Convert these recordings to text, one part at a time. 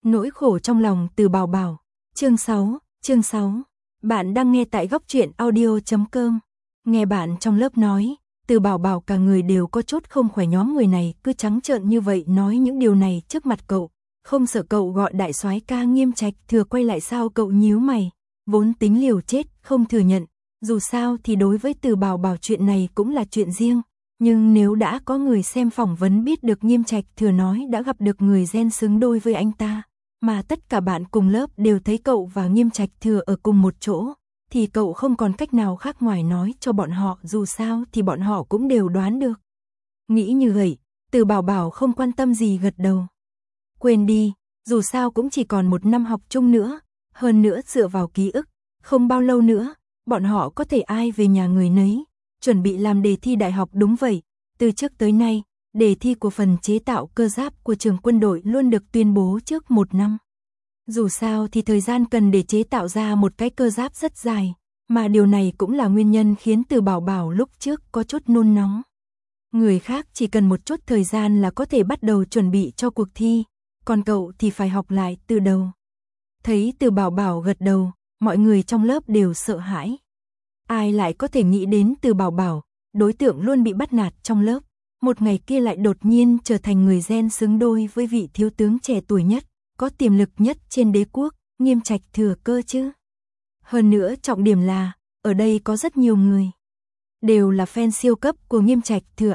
Nỗi khổ trong lòng Từ Bảo Bảo. Chương 6. Bạn đang nghe tại góc truyện audio.com. Nghe bạn trong lớp nói, Từ Bảo Bảo cả người đều có chút không khỏe, nhóm người này cứ trắng trợn như vậy nói những điều này trước mặt cậu, không sợ cậu gọi đại soái ca Nghiêm Trạch Thừa quay lại sao? Cậu nhíu mày, vốn tính liều chết không thừa nhận, dù sao thì đối với Từ Bảo Bảo chuyện này cũng là chuyện riêng, nhưng nếu đã có người xem phỏng vấn biết được Nghiêm Trạch Thừa nói đã gặp được người gen xứng đôi với anh ta, mà tất cả bạn cùng lớp đều thấy cậu và Nghiêm Trạch Thừa ở cùng một chỗ, thì cậu không còn cách nào khác ngoài nói cho bọn họ, dù sao thì bọn họ cũng đều đoán được. Nghĩ như vậy, Từ Bảo Bảo không quan tâm gì gật đầu. Quên đi, dù sao cũng chỉ còn một năm học chung nữa, hơn nữa dựa vào ký ức, không bao lâu nữa, bọn họ có thể ai về nhà người nấy, chuẩn bị làm đề thi đại học. Đúng vậy, từ trước tới nay, đề thi của phần chế tạo cơ giáp của trường quân đội luôn được tuyên bố trước một năm. Dù sao thì thời gian cần để chế tạo ra một cái cơ giáp rất dài, mà điều này cũng là nguyên nhân khiến Từ Bảo Bảo lúc trước có chút nôn nóng. Người khác chỉ cần một chút thời gian là có thể bắt đầu chuẩn bị cho cuộc thi, còn cậu thì phải học lại từ đầu. Thấy Từ Bảo Bảo gật đầu, mọi người trong lớp đều sợ hãi. Ai lại có thể nghĩ đến Từ Bảo Bảo, đối tượng luôn bị bắt nạt trong lớp, một ngày kia lại đột nhiên trở thành người gen xứng đôi với vị thiếu tướng trẻ tuổi nhất, có tiềm lực nhất trên đế quốc, Nghiêm Trạch Thừa cơ chứ. Hơn nữa trọng điểm là, ở đây có rất nhiều người, đều là fan siêu cấp của Nghiêm Trạch Thừa.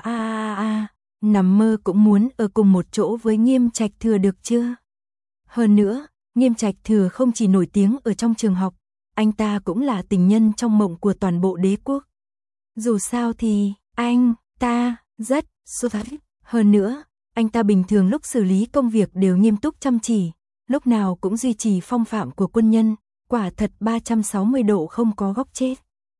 Nằm mơ cũng muốn ở cùng một chỗ với Nghiêm Trạch Thừa được chưa? Hơn nữa, Nghiêm Trạch Thừa không chỉ nổi tiếng ở trong trường học, anh ta cũng là tình nhân trong mộng của toàn bộ đế quốc. Dù sao thì, anh ta rất xuất sắc. Hơn nữa, anh ta bình thường lúc xử lý công việc đều nghiêm túc chăm chỉ, lúc nào cũng duy trì phong phạm của quân nhân, quả thật 360 độ không có góc chết.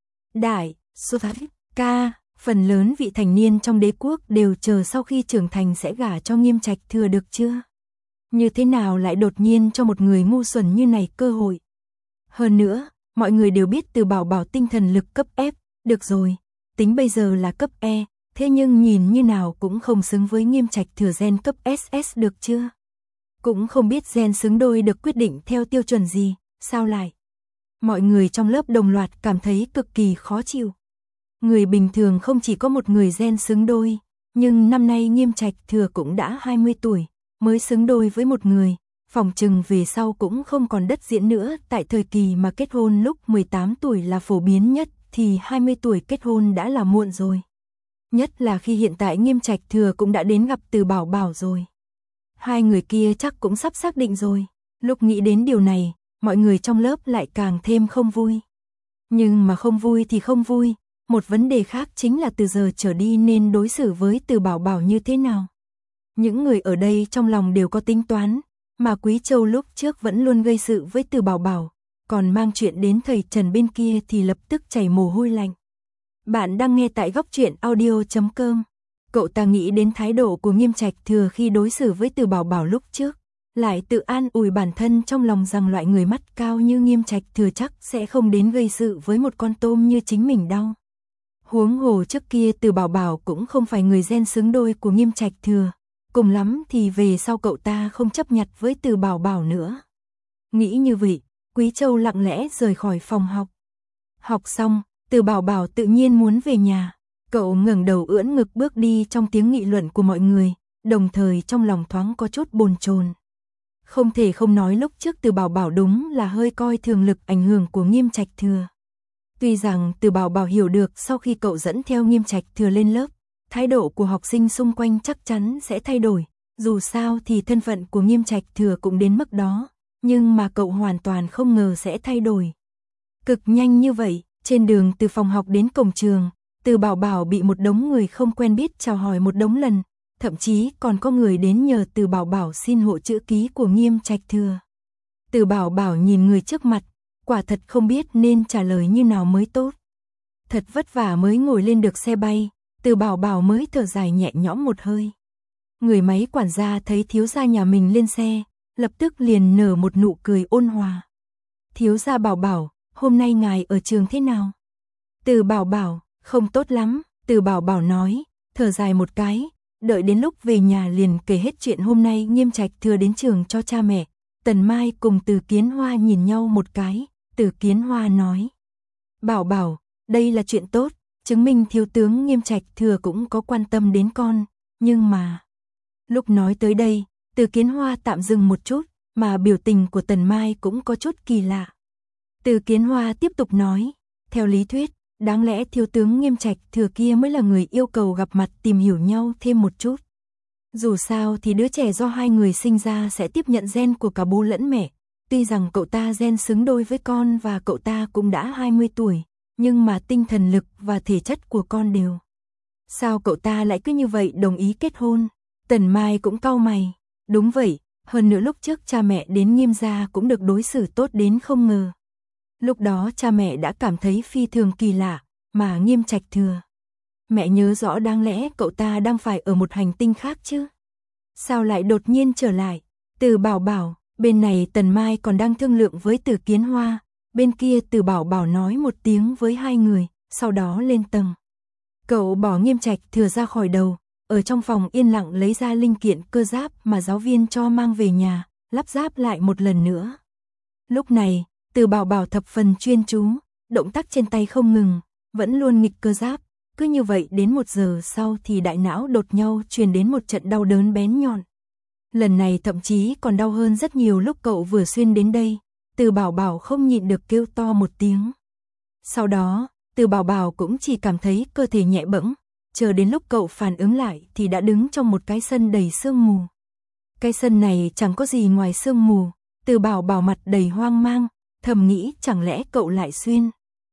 Đại, xuất sắc, ca, phần lớn vị thành niên trong đế quốc đều chờ sau khi trưởng thành sẽ gả cho Nghiêm Trạch Thừa được chưa? Như thế nào lại đột nhiên cho một người ngu xuẩn như này cơ hội? Hơn nữa, mọi người đều biết Từ Bảo Bảo tinh thần lực cấp F, được rồi, tính bây giờ là cấp E, thế nhưng nhìn như nào cũng không xứng với Nghiêm Trạch Thừa gen cấp SS được chưa? Cũng không biết gen xứng đôi được quyết định theo tiêu chuẩn gì, sao lại? Mọi người trong lớp đồng loạt cảm thấy cực kỳ khó chịu. Người bình thường không chỉ có một người gen xứng đôi, nhưng năm nay Nghiêm Trạch Thừa cũng đã 20 tuổi, mới xứng đôi với một người, phỏng chừng về sau cũng không còn đất diễn nữa. Tại thời kỳ mà kết hôn lúc 18 tuổi là phổ biến nhất, thì 20 tuổi kết hôn đã là muộn rồi. Nhất là khi hiện tại Nghiêm Trạch Thừa cũng đã đến gặp Từ Bảo Bảo rồi. Hai người kia chắc cũng sắp xác định rồi. Lúc nghĩ đến điều này, mọi người trong lớp lại càng thêm không vui. Nhưng mà không vui thì không vui, một vấn đề khác chính là từ giờ trở đi nên đối xử với Từ Bảo Bảo như thế nào. Những người ở đây trong lòng đều có tính toán, mà Quý Châu lúc trước vẫn luôn gây sự với Từ Bảo Bảo, còn mang chuyện đến thầy Trần bên kia thì lập tức chảy mồ hôi lạnh. Bạn đang nghe tại góc truyện audio.com. Cậu ta nghĩ đến thái độ của Nghiêm Trạch Thừa khi đối xử với Từ Bảo Bảo lúc trước, lại tự an ủi bản thân trong lòng rằng loại người mắt cao như Nghiêm Trạch Thừa chắc sẽ không đến gây sự với một con tôm như chính mình đâu. Huống hồ trước kia Từ Bảo Bảo cũng không phải người gen xứng đôi của Nghiêm Trạch Thừa, cùng lắm thì về sau cậu ta không chấp nhặt với Từ Bảo Bảo nữa. Nghĩ như vậy, Quý Châu lặng lẽ rời khỏi phòng học. Học xong, Từ Bảo Bảo tự nhiên muốn về nhà. Cậu ngẩng đầu ưỡn ngực bước đi trong tiếng nghị luận của mọi người, đồng thời trong lòng thoáng có chút bồn chồn. Không thể không nói lúc trước Từ Bảo Bảo đúng là hơi coi thường lực ảnh hưởng của Nghiêm Trạch Thừa. Tuy rằng Từ Bảo Bảo hiểu được sau khi cậu dẫn theo Nghiêm Trạch Thừa lên lớp, thái độ của học sinh xung quanh chắc chắn sẽ thay đổi, dù sao thì thân phận của Nghiêm Trạch Thừa cũng đến mức đó, nhưng mà cậu hoàn toàn không ngờ sẽ thay đổi. Cực nhanh như vậy, trên đường từ phòng học đến cổng trường, Từ Bảo Bảo bị một đống người không quen biết chào hỏi một đống lần, thậm chí còn có người đến nhờ Từ Bảo Bảo xin hộ chữ ký của Nghiêm Trạch Thừa. Từ Bảo Bảo nhìn người trước mặt, quả thật không biết nên trả lời như nào mới tốt. Thật vất vả mới ngồi lên được xe bay, Từ Bảo Bảo mới thở dài nhẹ nhõm một hơi. Người máy quản gia thấy thiếu gia nhà mình lên xe, lập tức liền nở một nụ cười ôn hòa. Thiếu gia Bảo Bảo, hôm nay ngài ở trường thế nào? Từ Bảo Bảo, không tốt lắm, Từ Bảo Bảo nói, thở dài một cái, đợi đến lúc về nhà liền kể hết chuyện hôm nay Nghiêm Trạch Thừa đến trường cho cha mẹ, Tần Mai cùng Từ Kiến Hoa nhìn nhau một cái, Từ Kiến Hoa nói. Bảo Bảo, đây là chuyện tốt, chứng minh thiếu tướng Nghiêm Trạch Thừa cũng có quan tâm đến con, nhưng mà... Lúc nói tới đây, Từ Kiến Hoa tạm dừng một chút, mà biểu tình của Tần Mai cũng có chút kỳ lạ. Từ Kiến Hoa tiếp tục nói, theo lý thuyết, đáng lẽ thiếu tướng Nghiêm Trạch Thừa kia mới là người yêu cầu gặp mặt tìm hiểu nhau thêm một chút. Dù sao thì đứa trẻ do hai người sinh ra sẽ tiếp nhận gen của cả bố lẫn mẹ. Tuy rằng cậu ta gen xứng đôi với con và cậu ta cũng đã 20 tuổi, nhưng mà tinh thần lực và thể chất của con đều. Sao cậu ta lại cứ như vậy đồng ý kết hôn? Tần Mai cũng cau mày. Đúng vậy, hơn nữa lúc trước cha mẹ đến Nghiêm gia cũng được đối xử tốt đến không ngờ. Lúc đó cha mẹ đã cảm thấy phi thường kỳ lạ, mà Nghiêm Trạch Thừa. Mẹ nhớ rõ đáng lẽ cậu ta đang phải ở một hành tinh khác chứ. Sao lại đột nhiên trở lại? Từ Bảo Bảo, bên này Tần Mai còn đang thương lượng với Từ Kiến Hoa, bên kia Từ Bảo Bảo nói một tiếng với hai người, sau đó lên tầng. Cậu bỏ Nghiêm Trạch Thừa ra khỏi đầu, ở trong phòng yên lặng lấy ra linh kiện cơ giáp mà giáo viên cho mang về nhà, lắp ráp lại một lần nữa. Lúc này, Từ Bảo Bảo thập phần chuyên chú, động tác trên tay không ngừng, vẫn luôn nghịch cơ giáp. Cứ như vậy đến 1 giờ sau thì đại não đột nhau truyền đến một trận đau đớn bén nhọn. Lần này thậm chí còn đau hơn rất nhiều lúc cậu vừa xuyên đến đây. Từ Bảo Bảo không nhịn được kêu to một tiếng. Sau đó, Từ Bảo Bảo cũng chỉ cảm thấy cơ thể nhẹ bẫng. Chờ đến lúc cậu phản ứng lại thì đã đứng trong một cái sân đầy sương mù. Cái sân này chẳng có gì ngoài sương mù. Từ Bảo Bảo mặt đầy hoang mang, thầm nghĩ chẳng lẽ cậu lại xuyên.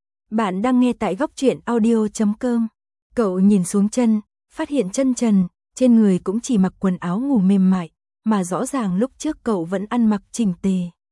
Bạn đang nghe tại góc truyện audio.com. Cậu nhìn xuống chân, phát hiện chân trần, trên người cũng chỉ mặc quần áo ngủ mềm mại, mà rõ ràng lúc trước cậu vẫn ăn mặc chỉnh tề.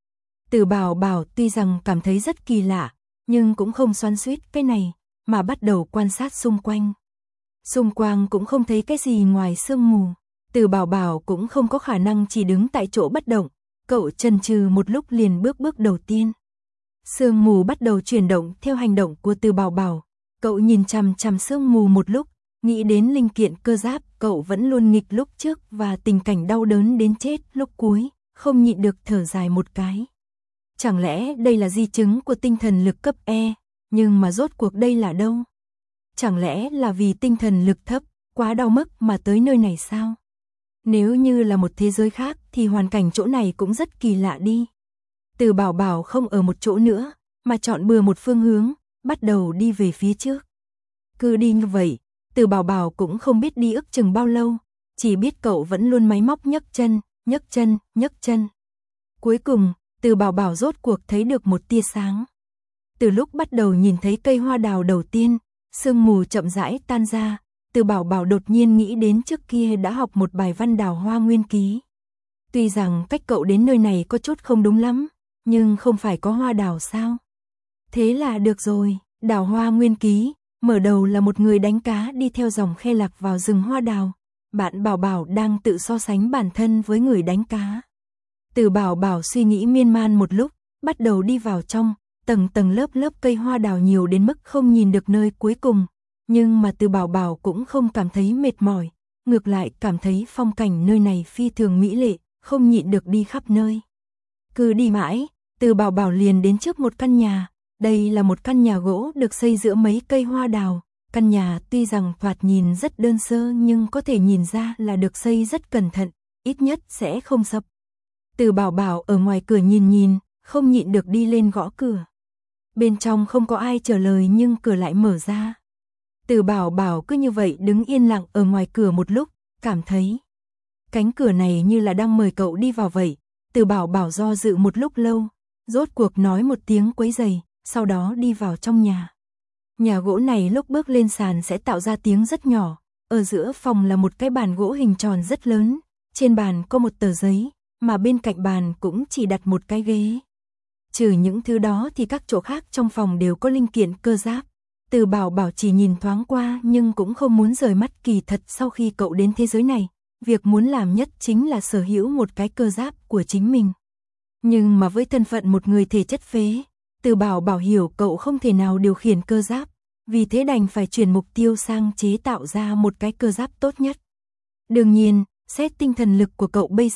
Từ Bảo Bảo tuy rằng cảm thấy rất kỳ lạ, nhưng cũng không xoắn xuýt cái này, mà bắt đầu quan sát xung quanh. Xung quanh cũng không thấy cái gì ngoài sương mù. Từ Bảo Bảo cũng không có khả năng chỉ đứng tại chỗ bất động, cậu chần chừ một lúc liền bước đầu tiên. Sương mù bắt đầu chuyển động theo hành động của Từ Bảo Bảo. Cậu nhìn chằm chằm sương mù một lúc, nghĩ đến linh kiện cơ giáp cậu vẫn luôn nghịch lúc trước và tình cảnh đau đớn đến chết lúc cuối, không nhịn được thở dài một cái. Chẳng lẽ đây là di chứng của tinh thần lực cấp E, nhưng mà rốt cuộc đây là đâu? Chẳng lẽ là vì tinh thần lực thấp, quá đau mức mà tới nơi này sao? Nếu như là một thế giới khác thì hoàn cảnh chỗ này cũng rất kỳ lạ đi. Từ Bảo Bảo không ở một chỗ nữa, mà chọn bừa một phương hướng, bắt đầu đi về phía trước. Cứ đi như vậy, Từ Bảo Bảo cũng không biết đi ước chừng bao lâu, chỉ biết cậu vẫn luôn máy móc nhấc chân, nhấc chân, nhấc chân. Cuối cùng, Từ Bảo Bảo rốt cuộc thấy được một tia sáng. Từ lúc bắt đầu nhìn thấy cây hoa đào đầu tiên, sương mù chậm rãi tan ra, Từ Bảo Bảo đột nhiên nghĩ đến trước kia đã học một bài văn đào hoa nguyên ký. Tuy rằng cách cậu đến nơi này có chút không đúng lắm, nhưng không phải có hoa đào sao? Thế là được rồi, đào hoa nguyên ký, mở đầu là một người đánh cá đi theo dòng khe lạc vào rừng hoa đào. Bạn Bảo Bảo đang tự so sánh bản thân với người đánh cá. Từ Bảo Bảo suy nghĩ miên man một lúc, bắt đầu đi vào trong, tầng lớp cây hoa đào nhiều đến mức không nhìn được nơi cuối cùng. Nhưng mà Từ Bảo Bảo cũng không cảm thấy mệt mỏi, ngược lại cảm thấy phong cảnh nơi này phi thường mỹ lệ, không nhịn được đi khắp nơi. Cứ đi mãi, Từ Bảo Bảo liền đến trước một căn nhà. Đây là một căn nhà gỗ được xây giữa mấy cây hoa đào. Căn nhà tuy rằng thoạt nhìn rất đơn sơ nhưng có thể nhìn ra là được xây rất cẩn thận, ít nhất sẽ không sập. Từ Bảo Bảo ở ngoài cửa nhìn, không nhịn được đi lên gõ cửa. Bên trong không có ai trả lời nhưng cửa lại mở ra. Từ Bảo Bảo cứ như vậy đứng yên lặng ở ngoài cửa một lúc, cảm thấy cánh cửa này như là đang mời cậu đi vào vậy. Từ Bảo Bảo do dự một lúc lâu, rốt cuộc nói một tiếng quấy rầy, sau đó đi vào trong nhà. Nhà gỗ này lúc bước lên sàn sẽ tạo ra tiếng rất nhỏ, ở giữa phòng là một cái bàn gỗ hình tròn rất lớn, trên bàn có một tờ giấy, mà bên cạnh bàn cũng chỉ đặt một cái ghế. Trừ những thứ đó thì các chỗ khác trong phòng đều có linh kiện cơ giáp. Từ Bảo Bảo chỉ nhìn thoáng qua nhưng cũng không muốn rời mắt, kỳ thật sau khi cậu đến thế giới này, việc muốn làm nhất chính là sở hữu một cái cơ giáp của chính mình. Nhưng mà với thân phận một người thể chất phế, Từ Bảo Bảo hiểu cậu không thể nào điều khiển cơ giáp, vì thế đành phải chuyển mục tiêu sang chế tạo ra một cái cơ giáp tốt nhất. Đương nhiên, xét tinh thần lực của cậu bây giờ,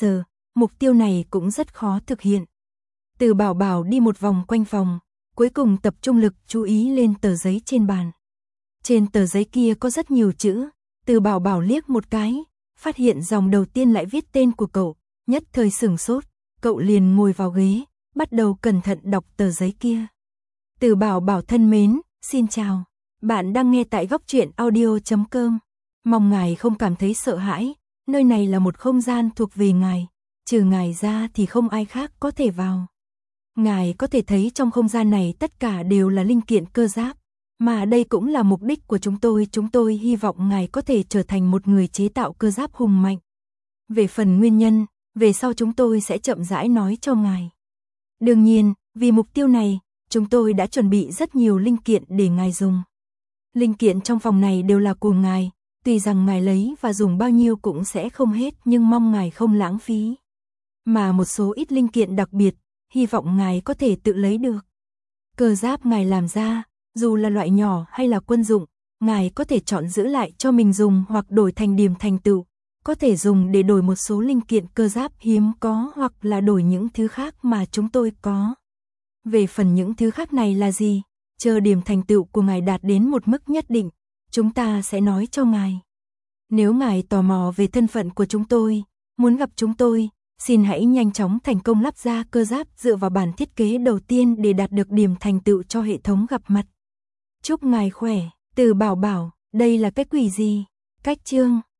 mục tiêu này cũng rất khó thực hiện. Từ Bảo Bảo đi một vòng quanh phòng, cuối cùng tập trung lực chú ý lên tờ giấy trên bàn. Trên tờ giấy kia có rất nhiều chữ, Từ Bảo Bảo liếc một cái, phát hiện dòng đầu tiên lại viết tên của cậu, nhất thời sửng sốt, cậu liền ngồi vào ghế, bắt đầu cẩn thận đọc tờ giấy kia. Từ Bảo Bảo thân mến, xin chào, bạn đang nghe tại góc truyện audio.com. Mong ngài không cảm thấy sợ hãi, nơi này là một không gian thuộc về ngài, trừ ngài ra thì không ai khác có thể vào. Ngài có thể thấy trong không gian này tất cả đều là linh kiện cơ giáp, mà đây cũng là mục đích của chúng tôi hy vọng ngài có thể trở thành một người chế tạo cơ giáp hùng mạnh. Về phần nguyên nhân, về sau chúng tôi sẽ chậm rãi nói cho ngài. Đương nhiên, vì mục tiêu này, chúng tôi đã chuẩn bị rất nhiều linh kiện để ngài dùng. Linh kiện trong phòng này đều là của ngài, tuy rằng ngài lấy và dùng bao nhiêu cũng sẽ không hết nhưng mong ngài không lãng phí. Mà một số ít linh kiện đặc biệt, hy vọng ngài có thể tự lấy được. Cơ giáp ngài làm ra, dù là loại nhỏ hay là quân dụng, ngài có thể chọn giữ lại cho mình dùng hoặc đổi thành điểm thành tựu, có thể dùng để đổi một số linh kiện cơ giáp hiếm có hoặc là đổi những thứ khác mà chúng tôi có. Về phần những thứ khác này là gì, chờ điểm thành tựu của ngài đạt đến một mức nhất định, chúng ta sẽ nói cho ngài. Nếu ngài tò mò về thân phận của chúng tôi, muốn gặp chúng tôi, xin hãy nhanh chóng thành công lắp ra cơ giáp dựa vào bản thiết kế đầu tiên để đạt được điểm thành tựu cho hệ thống gặp mặt. Chúc ngài khỏe, Từ Bảo Bảo, đây là cái quỷ gì? Cách chương